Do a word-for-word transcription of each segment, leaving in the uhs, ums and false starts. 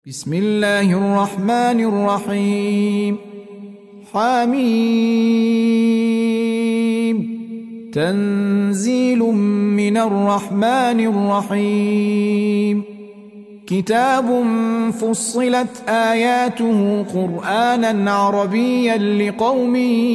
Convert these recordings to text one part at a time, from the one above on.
بسم الله الرحمن الرحيم. حميم. تنزيل من الرحمن الرحيم. كتاب فصلت آياته قرآنا عربيا لقوم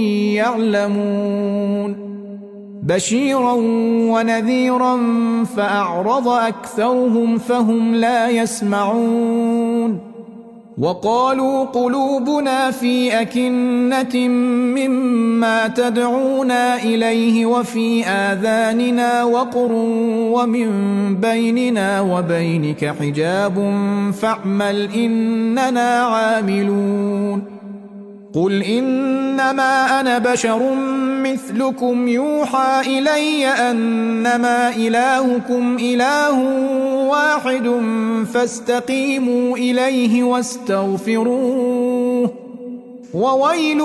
يعلمون بشيرا ونذيرا فأعرض أكثرهم فهم لا يسمعون وقالوا قلوبنا في أكنة مما تدعونا إليه وفي آذاننا وقر ومن بيننا وبينك حجاب فاعمل إننا عاملون قل إنما أنا بشر مثلكم يوحى إلي أنما إلهكم إله واحد فاستقيموا إليه واستغفروه وويل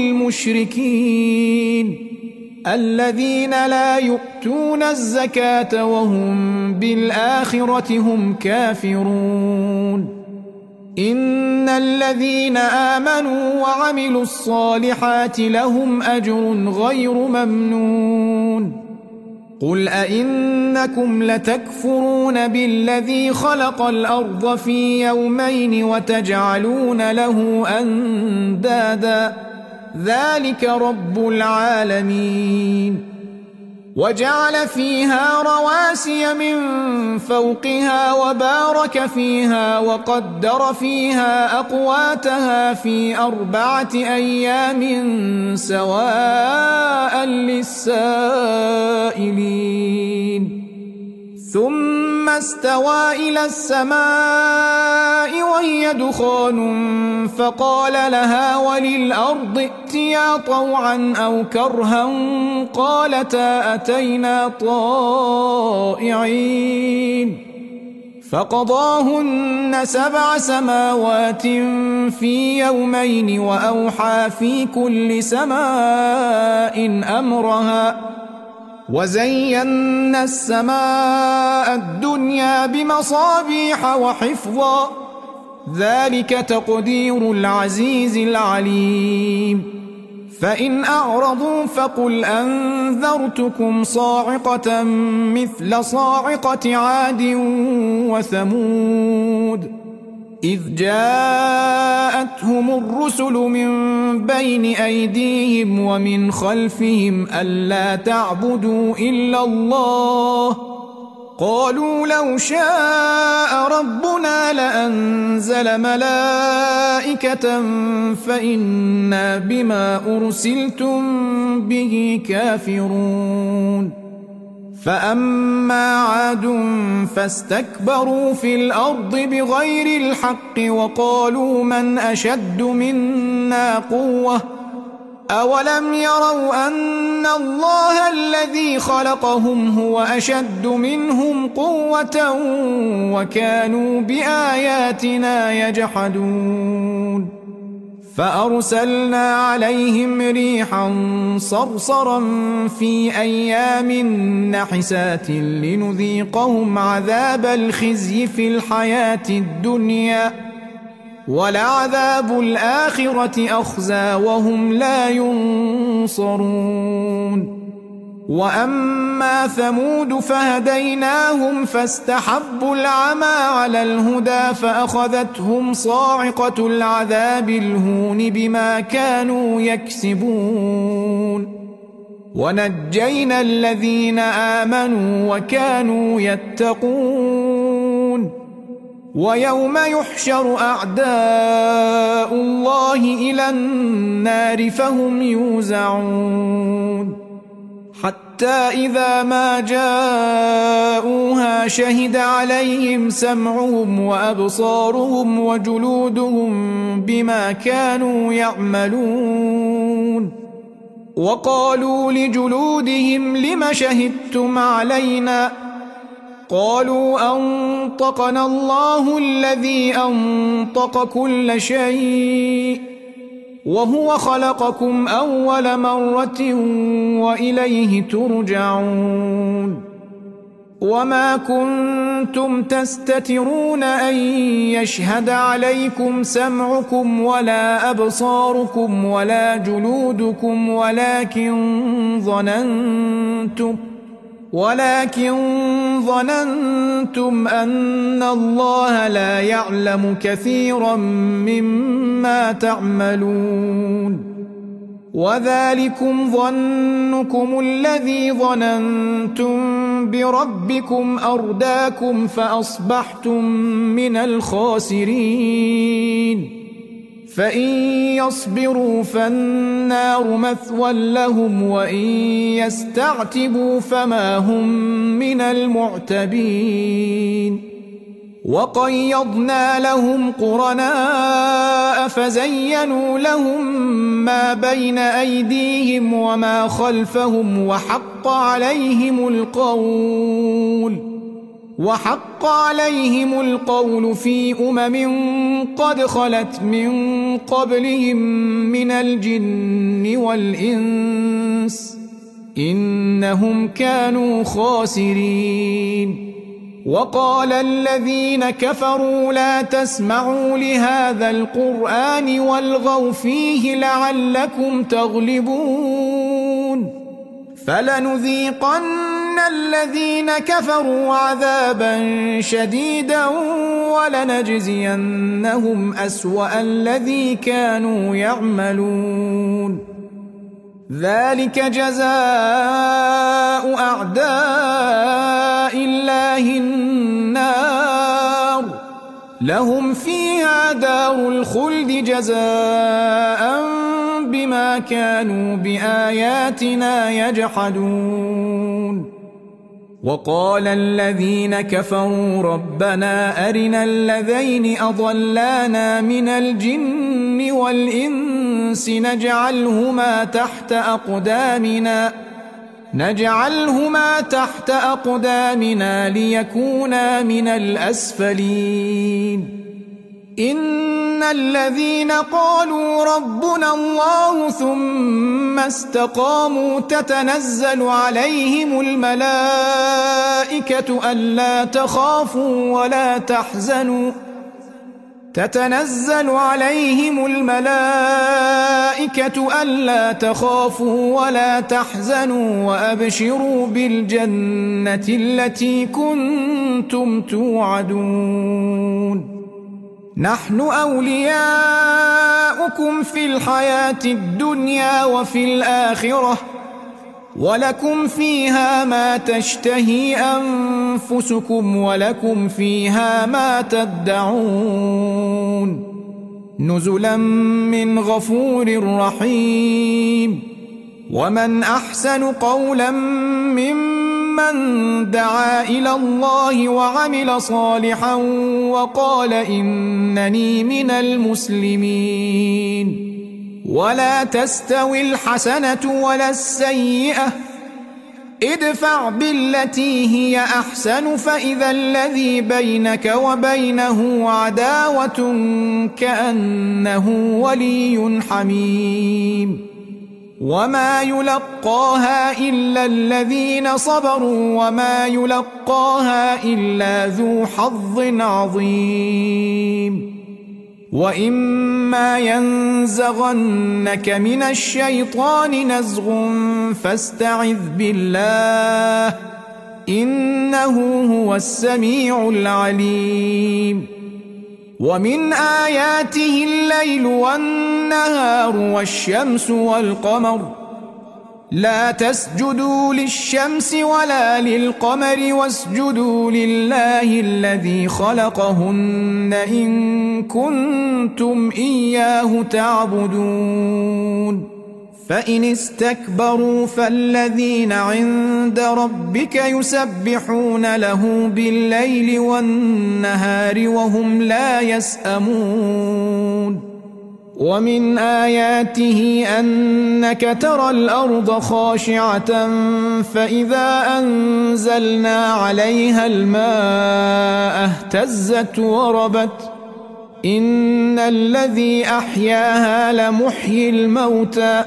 للمشركين الذين لا يؤتون الزكاة وهم بالآخرة هم كافرون إن الذين آمنوا وعملوا الصالحات لهم أجر غير ممنون قل أئنكم لتكفرون بالذي خلق الأرض في يومين وتجعلون له أندادا ذلك رب العالمين وجعل فيها رواسي من فوقها وبارك فيها وقدر فيها أقواتها في أربعة أيام سواء للسائلين ثم استوى إلى السماء وهي دخان فقال لها وللأرض ائتيا طوعا أو كرها قالتا أتينا طائعين فقضاهن سبع سماوات في يومين وأوحى في كل سماء أمرها وزينا السماء الدنيا بمصابيح وحفظا ذلك تقدير العزيز العليم فإن أعرضوا فقل أنذرتكم صاعقة مثل صاعقة عاد وثمود إذ جاءتهم الرسل من بين أيديهم ومن خلفهم ألا تعبدوا إلا الله قالوا لو شاء ربنا لأنزل ملائكة فإنا بما أرسلتم به كافرون فأما عاد فاستكبروا في الأرض بغير الحق وقالوا من أشد منا قوة أولم يروا أن الله الذي خلقهم هو أشد منهم قوة وكانوا بآياتنا يجحدون فأرسلنا عليهم ريحا صرصرا في أيام نحسات لنذيقهم عذاب الخزي في الحياة الدنيا ولعذاب الآخرة أخزى وهم لا ينصرون وأما ثمود فهديناهم فاستحبوا العمى على الهدى فأخذتهم صاعقة العذاب الهون بما كانوا يكسبون ونجينا الذين آمنوا وكانوا يتقون ويوم يحشر أعداء الله إلى النار فهم يوزعون حتى إذا ما جاءوها شهد عليهم سمعهم وأبصارهم وجلودهم بما كانوا يعملون وقالوا لجلودهم لم شهدتم علينا قالوا أنطقنا الله الذي أنطق كل شيء وهو خلقكم أول مرة وإليه ترجعون وما كنتم ظننتم تستترون أن يشهد عليكم سمعكم ولا أبصاركم ولا جلودكم ولكن ظننتم ولكن ظننتم أن الله لا يعلم كثيرا مما تعملون وذلكم ظنكم الذي ظننتم بربكم أرداكم فأصبحتم من الخاسرين فإن يصبروا فالنار مثوى لهم وإن يستعتبوا فما هم من المعتبين وقيضنا لهم قرناء فزينوا لهم ما بين أيديهم وما خلفهم وحق عليهم القول وحق عليهم القول في أمم قد خلت من قبلهم من الجن والإنس إنهم كانوا خاسرين وقال الذين كفروا لا تسمعوا لهذا القرآن والغوا فيه لعلكم تغلبون فلنذيقن الذين كفروا عذابا شديدا ولنجزينهم أسوأ الذي كانوا يعملون ذلك جزاء أعداء الله النار لهم فيها دار الخلد جزاء بما كانوا بآياتنا يجحدون وقال الذين كفروا ربنا أرنا الذين أضلانا من الجن والإنس نجعلهما تحت أقدامنا نجعلهما تحت أقدامنا ليكونا من الأسفلين إن الذين قالوا ربنا الله ثم استقاموا تتنزل عليهم الملائكة ألا تخافوا ولا تحزنوا تتنزل عليهم الملائكة ألا تخافوا ولا تحزنوا وأبشروا بالجنة التي كنتم توعدون نحن أولياؤكم في الحياة الدنيا وفي الآخرة ولكم فيها ما تشتهي أنفسكم ولكم فيها ما تدعون نزلا من غفور رحيم ومن أحسن قولا ممن دعا إلى الله وعمل صالحا وقال إنني من المسلمين ولا تستوي الحسنة ولا السيئة ادفع بالتي هي أحسن فإذا الذي بينك وبينه عداوة كأنه ولي حميم وما يلقاها إلا الذين صبروا وما يلقاها إلا ذو حظ عظيم وإما ينزغنك من الشيطان نزغ فاستعذ بالله إنه هو السميع العليم ومن آياته الليل والنهار والشمس والقمر لا تسجدوا للشمس ولا للقمر واسجدوا لله الذي خلقهن إن كنتم إياه تعبدون فإن استكبروا فالذين عند ربك يسبحون له بالليل والنهار وهم لا يسأمون ومن آياته أنك ترى الأرض خاشعة فإذا أنزلنا عليها الماء اهتزت وربت إن الذي أحياها لمحيي الموتى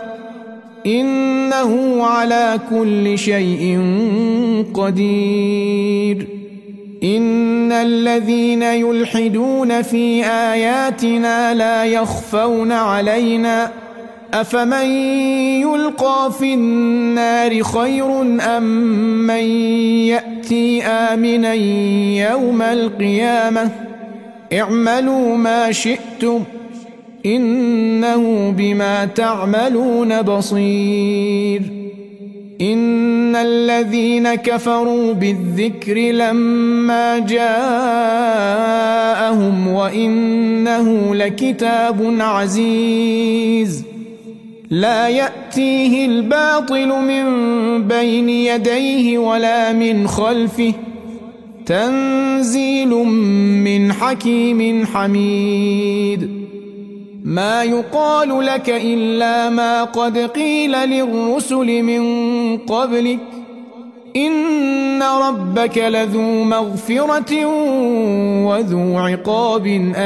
إنه على كل شيء قدير إن الذين يلحدون في آياتنا لا يخفون علينا أفمن يلقى في النار خير أم من يأتي آمنا يوم القيامة اعملوا ما شئتم إنه بما تعملون بصير إن الذين كفروا بالذكر لما جاءهم وإنه لكتاب عزيز لا يأتيه الباطل من بين يديه ولا من خلفه تنزيل من حكيم حميد ما يقال لك إلا ما قد قيل للرسل من قبلك إن ربك لذو مغفرة وذو عقاب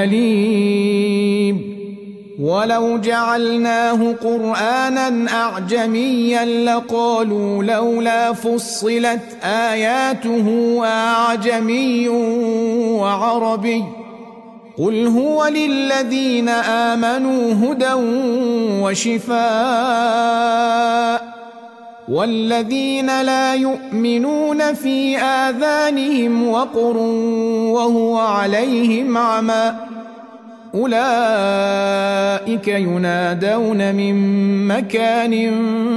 أليم ولو جعلناه قرآنا أعجميا لقالوا لولا فصلت آياته أعجمي وعربي قل هو للذين آمنوا هدى وشفاء والذين لا يؤمنون في آذانهم وقر وهو عليهم عمى أولئك ينادون من مكان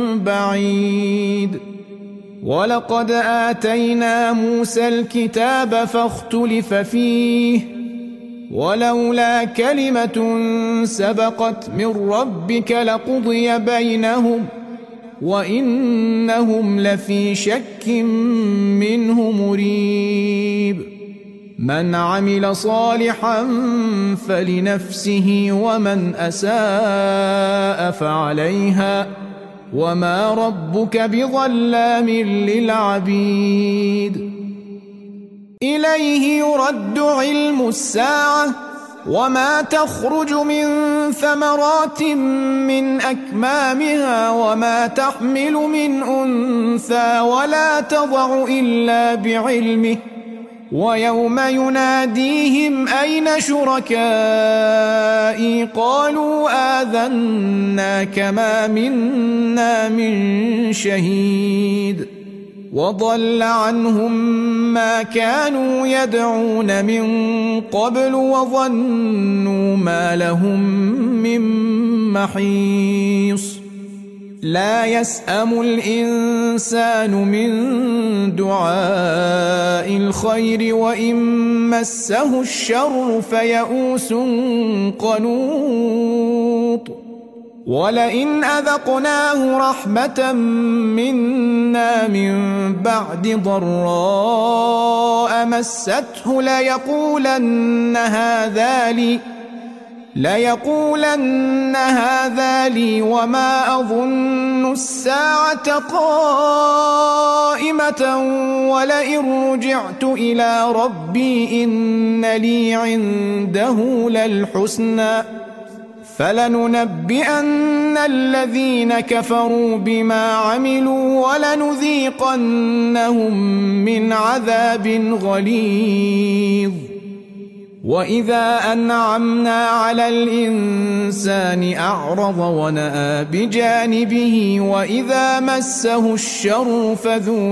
بعيد ولقد آتينا موسى الكتاب فاختلف فيه ولولا كلمة سبقت من ربك لقضي بينهم وإنهم لفي شك منه مريب من عمل صالحا فلنفسه ومن أساء فعليها وما ربك بظلام للعبيد إليه يرد علم الساعة وما تخرج من ثمرات من أكمامها وما تحمل من أنثى ولا تضع إلا بعلمه ويوم يناديهم أين شركائي قالوا آذناك ما منا من شهيد وضل عنهم ما كانوا يدعون من قبل وظنوا ما لهم من محيص لا يسأم الإنسان من دعاء الخير وإن مسه الشر فيئوس قنوط ولئن أذقناه رحمة منا من بعد ضراء مسته ليقولن هذا لي ليقولن هذا لي وما أظن الساعة قائمة ولئن رجعت إلى ربي إن لي عنده للحسنى فلننبئن الذين كفروا بما عملوا ولنذيقنهم من عذاب غليظ وإذا أنعمنا على الإنسان أعرض ونأى بجانبه وإذا مسه الشر فذو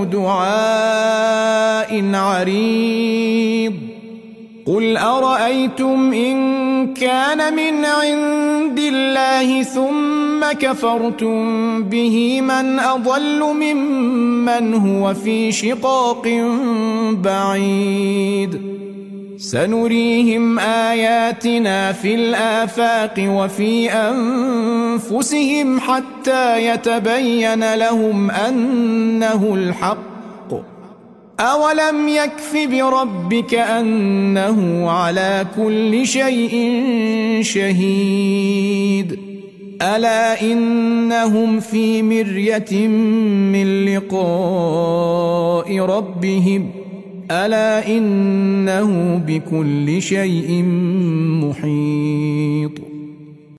دعاء عريض قل أرأيتم إن كان من عند الله ثم كفرتم به من أضل ممن هو في شقاق بعيد سنريهم آياتنا في الآفاق وفي أنفسهم حتى يتبين لهم أنه الحق أولم يكف بربك أنه على كل شيء شهيد ألا إنهم في مرية من لقاء ربهم ألا إنه بكل شيء محيط